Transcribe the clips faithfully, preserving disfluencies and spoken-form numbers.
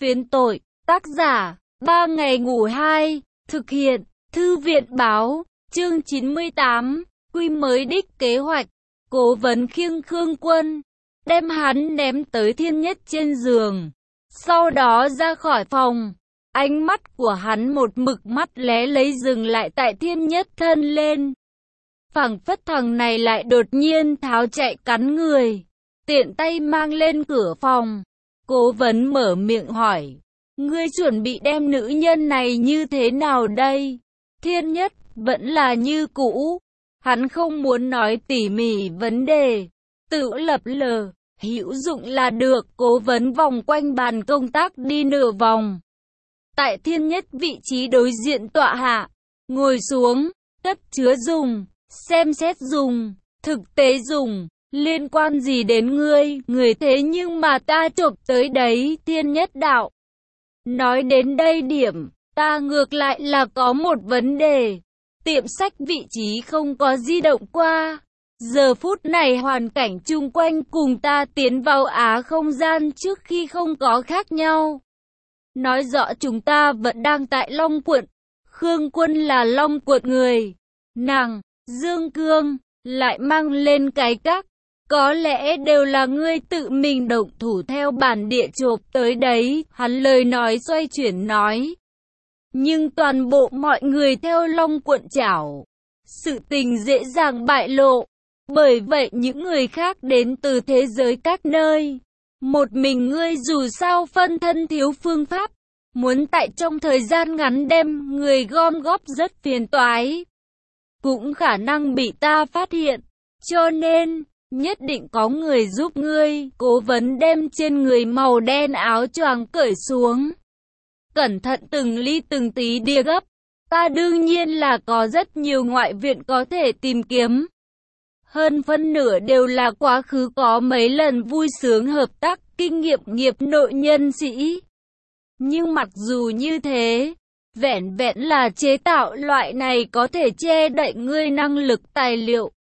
Phiến tội, tác giả, ba ngày ngủ hai, thực hiện, thư viện báo, chương chín mươi tám, quy mới đích kế hoạch, cố vấn khiêng Khương Quân, đem hắn ném tới Thiên Nhất trên giường, sau đó ra khỏi phòng, ánh mắt của hắn một mực mắt lé lấy dừng lại tại Thiên Nhất thân lên. Phảng phất thằng này lại đột nhiên tháo chạy cắn người, tiện tay mang lên cửa phòng. Cố vấn mở miệng hỏi, ngươi chuẩn bị đem nữ nhân này như thế nào đây? Thiên Nhất vẫn là như cũ, hắn không muốn nói tỉ mỉ vấn đề, tự lập lờ, hữu dụng là được. Cố vấn vòng quanh bàn công tác đi nửa vòng, tại Thiên Nhất vị trí đối diện tọa hạ, ngồi xuống, cất chứa dùng, xem xét dùng, thực tế dùng. Liên quan gì đến ngươi, người thế nhưng mà ta chộp tới đấy. Thiên Nhất đạo. Nói đến đây điểm, ta ngược lại là có một vấn đề. Tiệm sách vị trí không có di động qua. Giờ phút này hoàn cảnh chung quanh cùng ta tiến vào Á không gian trước khi không có khác nhau. Nói rõ chúng ta vẫn đang tại Long Quận. Khương Quân là Long Quận người. Nàng, Dương Cương, lại mang lên cái các. Có lẽ đều là ngươi tự mình động thủ theo bản địa chộp tới đấy. Hắn lời nói xoay chuyển nói. Nhưng toàn bộ mọi người theo Long Quận chảo. Sự tình dễ dàng bại lộ. Bởi vậy những người khác đến từ thế giới các nơi. Một mình ngươi dù sao phân thân thiếu phương pháp. Muốn tại trong thời gian ngắn đem người gom góp rất phiền toái. Cũng khả năng bị ta phát hiện. Cho nên, nhất định có người giúp ngươi. Cố vấn đem trên người màu đen áo choàng cởi xuống. Cẩn thận từng ly từng tí đia gấp. Ta đương nhiên là có rất nhiều ngoại viện có thể tìm kiếm. Hơn phân nửa đều là quá khứ có mấy lần vui sướng hợp tác kinh nghiệm nghiệp nội nhân sĩ. Nhưng mặc dù như thế, vẻn vẹn là chế tạo loại này có thể che đậy ngươi năng lực tài liệu.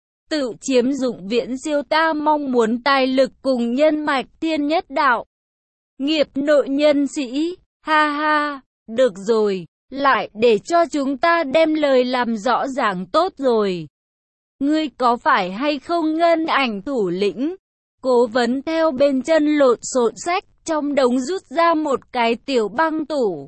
Tự chiếm dụng viễn siêu ta mong muốn tài lực cùng nhân mạch. Thiên Nhất đạo. Nghiệp nội nhân sĩ, ha ha, được rồi, lại để cho chúng ta đem lời làm rõ ràng tốt rồi. Ngươi có phải hay không Ngân Ảnh thủ lĩnh? Cố vấn theo bên chân lộn xộn sách, trong đống rút ra một cái tiểu băng tủ.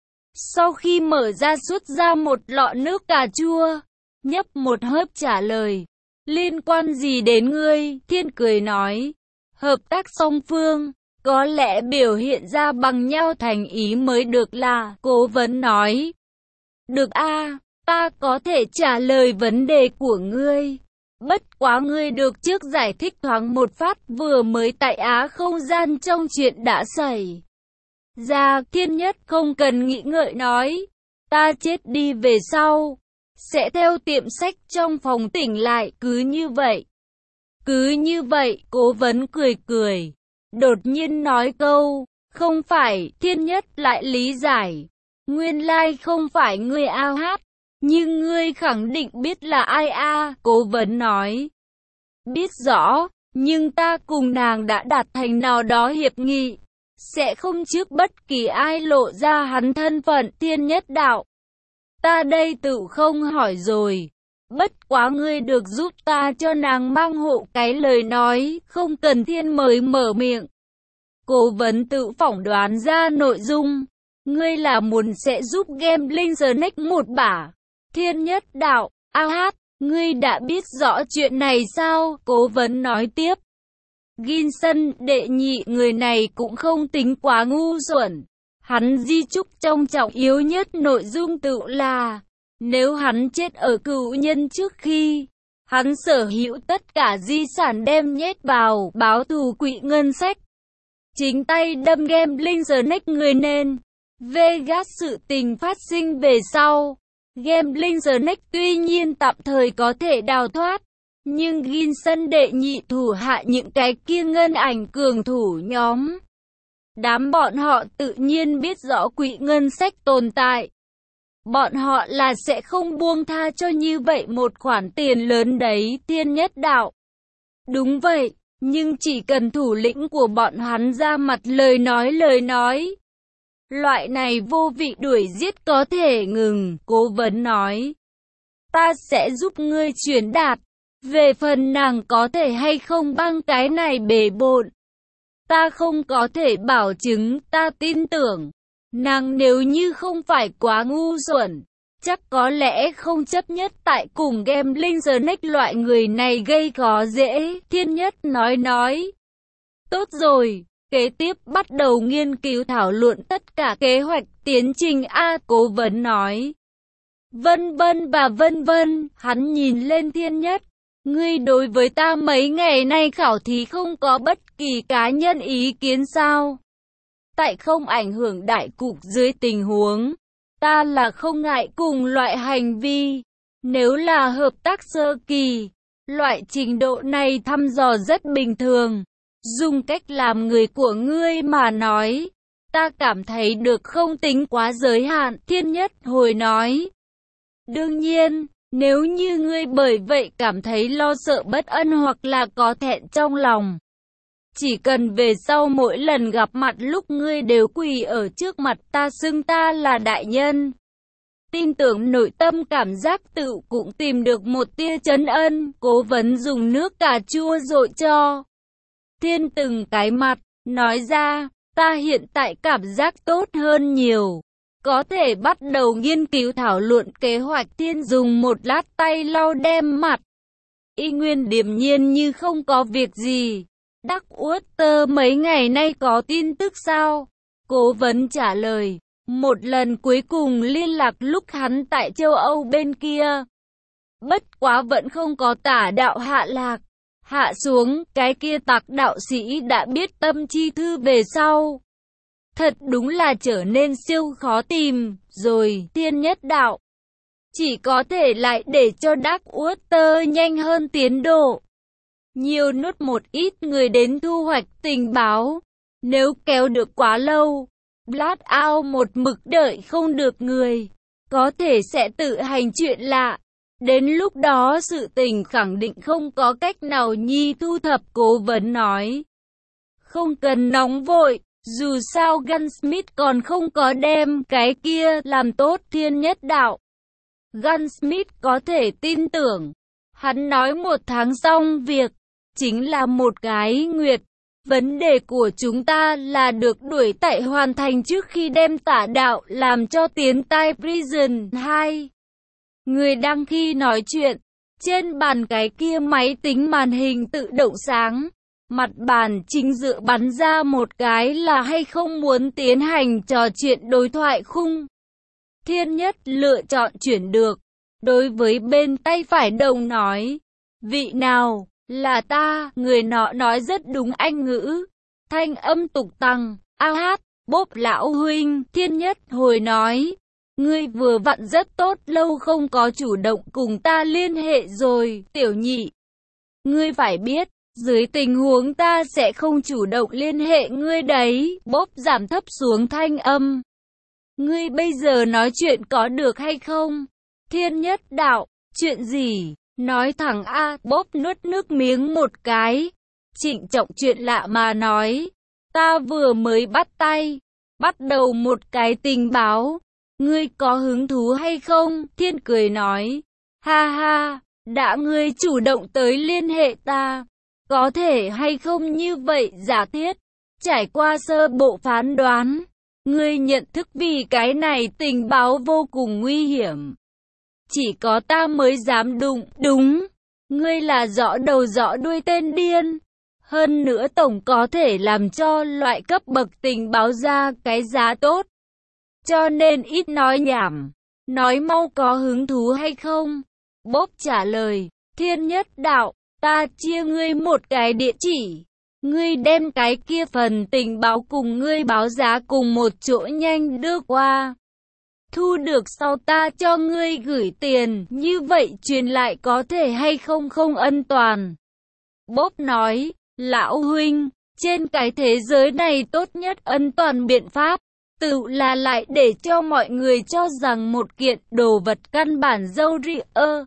Sau khi mở ra xuất ra một lọ nước cà chua, nhấp một hớp trả lời. Liên quan gì đến ngươi? Thiên cười nói. Hợp tác song phương, có lẽ biểu hiện ra bằng nhau thành ý mới được là. Cố vấn nói. Được a, ta có thể trả lời vấn đề của ngươi. Bất quá ngươi được trước giải thích thoáng một phát vừa mới tại Á không gian trong chuyện đã xảy ra. Thiên Nhất không cần nghĩ ngợi nói. Ta chết đi về sau, sẽ theo tiệm sách trong phòng tỉnh lại. Cứ như vậy. Cứ như vậy. Cố vấn cười cười. Đột nhiên nói câu. Không phải. Thiên Nhất lại lý giải. Nguyên lai like không phải ngươi ao hát. Nhưng ngươi khẳng định biết là ai a? À? Cố vấn nói. Biết rõ. Nhưng ta cùng nàng đã đạt thành nào đó hiệp nghị. Sẽ không trước bất kỳ ai lộ ra hắn thân phận. Thiên Nhất đạo. Ta đây tự không hỏi rồi. Bất quá ngươi được giúp ta cho nàng mang hộ cái lời nói. Không cần Thiên mới mở miệng. Cố vấn tự phỏng đoán ra nội dung. Ngươi là muốn sẽ giúp Gambling Snake một bả. Thiên Nhất đạo. A hát, ngươi đã biết rõ chuyện này sao? Cố vấn nói tiếp. Ginson đệ nhị người này cũng không tính quá ngu xuẩn. Hắn di chúc trong trọng yếu nhất nội dung tự là, nếu hắn chết ở cựu nhân trước khi, hắn sở hữu tất cả di sản đem nhét vào báo thù quỹ ngân sách. Chính tay đâm Gambling Snake người nên, Vegas sự tình phát sinh về sau. Gambling Snake tuy nhiên tạm thời có thể đào thoát, nhưng Ginson đệ nhị thủ hạ những cái kia Ngân Ảnh cường thủ nhóm. Đám bọn họ tự nhiên biết rõ quỹ ngân sách tồn tại. Bọn họ là sẽ không buông tha cho như vậy một khoản tiền lớn đấy. Thiên Nhất đạo. Đúng vậy, nhưng chỉ cần thủ lĩnh của bọn hắn ra mặt lời nói lời nói, Loại này vô vị đuổi giết có thể ngừng, cố vấn nói. Ta sẽ giúp ngươi truyền đạt. Về phần nàng có thể hay không băng cái này bề bộn, ta không có thể bảo chứng, ta tin tưởng. Nàng nếu như không phải quá ngu xuẩn, chắc có lẽ không chấp nhất tại cùng Gambling Snake loại người này gây khó dễ, Thiên Nhất nói nói. Tốt rồi, kế tiếp bắt đầu nghiên cứu thảo luận tất cả kế hoạch tiến trình A, cố vấn nói. Vân vân và vân vân, hắn nhìn lên Thiên Nhất. Ngươi đối với ta mấy ngày nay khảo thí không có bất kỳ cá nhân ý kiến sao? Tại không ảnh hưởng đại cục dưới tình huống, ta là không ngại cùng loại hành vi. Nếu là hợp tác sơ kỳ, loại trình độ này thăm dò rất bình thường. Dùng cách làm người của ngươi mà nói, ta cảm thấy được không tính quá giới hạn, Thiên Nhất hồi nói. Đương nhiên, nếu như ngươi bởi vậy cảm thấy lo sợ bất an hoặc là có thẹn trong lòng, chỉ cần về sau mỗi lần gặp mặt lúc ngươi đều quỳ ở trước mặt ta xưng ta là đại nhân. Tin tưởng nội tâm cảm giác tự cũng tìm được một tia trấn ân, cố vấn dùng nước cà chua dội cho Thiên từng cái mặt, nói ra, ta hiện tại cảm giác tốt hơn nhiều. Có thể bắt đầu nghiên cứu thảo luận kế hoạch. Thiên dùng một lát tay lau đem mặt. Y Nguyên điềm nhiên như không có việc gì. Đắc Uất mấy ngày nay có tin tức sao? Cố vấn trả lời. Một lần cuối cùng liên lạc lúc hắn tại châu Âu bên kia. Bất quá vẫn không có tả đạo hạ lạc. Hạ xuống, cái kia tặc đạo sĩ đã biết tâm chi thư về sau. Thật đúng là trở nên siêu khó tìm, rồi, Thiên Nhất đạo. Chỉ có thể lại để cho Đắc Uất nhanh hơn tiến độ. Nhiều nốt một ít người đến thu hoạch tình báo. Nếu kéo được quá lâu, Blackout một mực đợi không được người, có thể sẽ tự hành chuyện lạ. Đến lúc đó sự tình khẳng định không có cách nào nhi thu thập, cố vấn nói. Không cần nóng vội, dù sao Gunsmith còn không có đem cái kia làm tốt, Thiên Nhất đạo. Gunsmith có thể tin tưởng. Hắn nói một tháng xong việc, chính là một cái nguyệt. Vấn đề của chúng ta là được đuổi tại hoàn thành trước khi đem tả đạo làm cho tiến tai Prison hai. Người đang khi nói chuyện, trên bàn cái kia máy tính màn hình tự động sáng. Mặt bàn chính dự bắn ra một cái là hay không muốn tiến hành trò chuyện đối thoại khung. Thiên Nhất lựa chọn chuyển được. Đối với bên tay phải đồng nói. Vị nào? Là ta, người nọ nói rất đúng Anh ngữ. Thanh âm tục tăng, a hát, Bốp lão huynh, Thiên Nhất hồi nói. Ngươi vừa vặn rất tốt, lâu không có chủ động cùng ta liên hệ rồi, tiểu nhị. Ngươi phải biết, dưới tình huống ta sẽ không chủ động liên hệ ngươi đấy, Bốp giảm thấp xuống thanh âm. Ngươi bây giờ nói chuyện có được hay không? Thiên Nhất đạo, chuyện gì? Nói thẳng a, Bốp nuốt nước miếng một cái. Trịnh trọng chuyện lạ mà nói. Ta vừa mới bắt tay, bắt đầu một cái tình báo. Ngươi có hứng thú hay không? Thiên cười nói. Ha ha, đã ngươi chủ động tới liên hệ ta. Có thể hay không như vậy giả thiết. Trải qua sơ bộ phán đoán, ngươi nhận thức vì cái này tình báo vô cùng nguy hiểm. Chỉ có ta mới dám đụng, đúng. Ngươi là rõ đầu rõ đuôi tên điên. Hơn nữa tổng có thể làm cho loại cấp bậc tình báo ra cái giá tốt. Cho nên ít nói nhảm. Nói mau có hứng thú hay không? Bốp trả lời. Thiên Nhất đạo, ta chia ngươi một cái địa chỉ. Ngươi đem cái kia phần tình báo cùng ngươi báo giá cùng một chỗ nhanh đưa qua. Thu được sau ta cho ngươi gửi tiền, như vậy truyền lại có thể hay không không ân toàn. Bốp nói, lão huynh, trên cái thế giới này tốt nhất ân toàn biện pháp, tự là lại để cho mọi người cho rằng một kiện đồ vật căn bản dâu rịa ơ.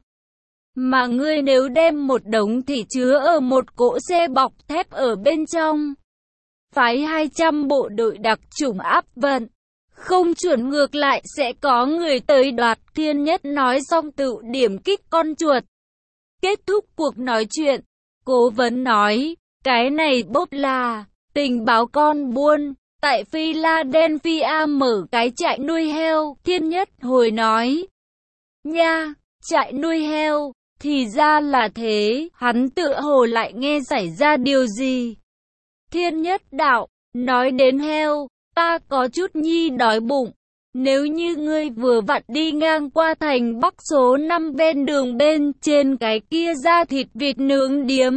Mà ngươi nếu đem một đống thì chứa ở một cỗ xe bọc thép ở bên trong. Phái hai trăm bộ đội đặc chủng áp vận. Không chuẩn ngược lại sẽ có người tới đoạt. Thiên Nhất nói xong tự điểm kích con chuột. Kết thúc cuộc nói chuyện, Cố Vấn nói, cái này bốp là tình báo con buôn. Tại Philadelphia mở cái trại nuôi heo. Thiên Nhất hồi nói, nha, trại nuôi heo, thì ra là thế. Hắn tựa hồ lại nghe xảy ra điều gì. Thiên Nhất đạo, nói đến heo, ta có chút nhi đói bụng. Nếu như ngươi vừa vặn đi ngang qua thành Bắc số năm ven đường bên trên cái kia ra thịt vịt nướng điếm,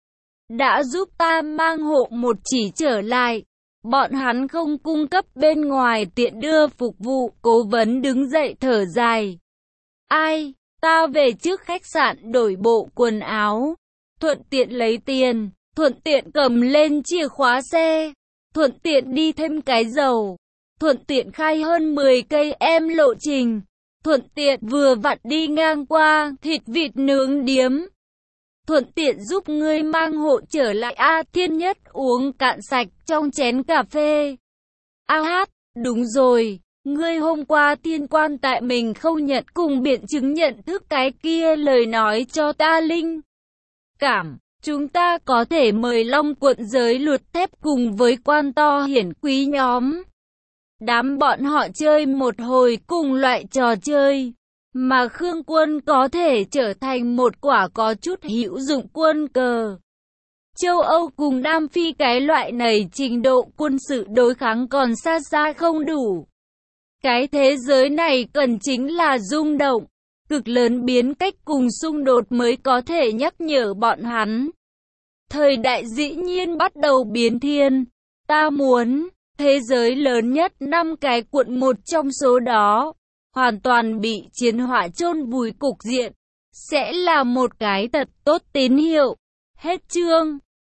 đã giúp ta mang hộ một chỉ trở lại. Bọn hắn không cung cấp bên ngoài tiện đưa phục vụ. Cố Vấn đứng dậy thở dài. Ai, ta về trước khách sạn đổi bộ quần áo, thuận tiện lấy tiền, thuận tiện cầm lên chìa khóa xe, thuận tiện đi thêm cái dầu, thuận tiện khai hơn mười cây em lộ trình, thuận tiện vừa vặn đi ngang qua thịt vịt nướng điếm, thuận tiện giúp ngươi mang hộ trở lại. A Thiên Nhất uống cạn sạch trong chén cà phê. A hát, đúng rồi, ngươi hôm qua tiên quan tại mình không nhận cùng biện chứng nhận thức cái kia lời nói cho ta linh cảm. Chúng ta có thể mời Long quận giới luật thép cùng với quan to hiển quý nhóm. Đám bọn họ chơi một hồi cùng loại trò chơi, mà Khương quân có thể trở thành một quả có chút hữu dụng quân cờ. Châu Âu cùng Nam Phi cái loại này trình độ quân sự đối kháng còn xa xa không đủ. Cái thế giới này cần chính là rung động, cực lớn biến cách cùng xung đột mới có thể nhắc nhở bọn hắn. Thời đại dĩ nhiên bắt đầu biến thiên. Ta muốn, thế giới lớn nhất năm cái quận một trong số đó, hoàn toàn bị chiến hỏa chôn vùi cục diện, sẽ là một cái thật tốt tín hiệu. Hết chương.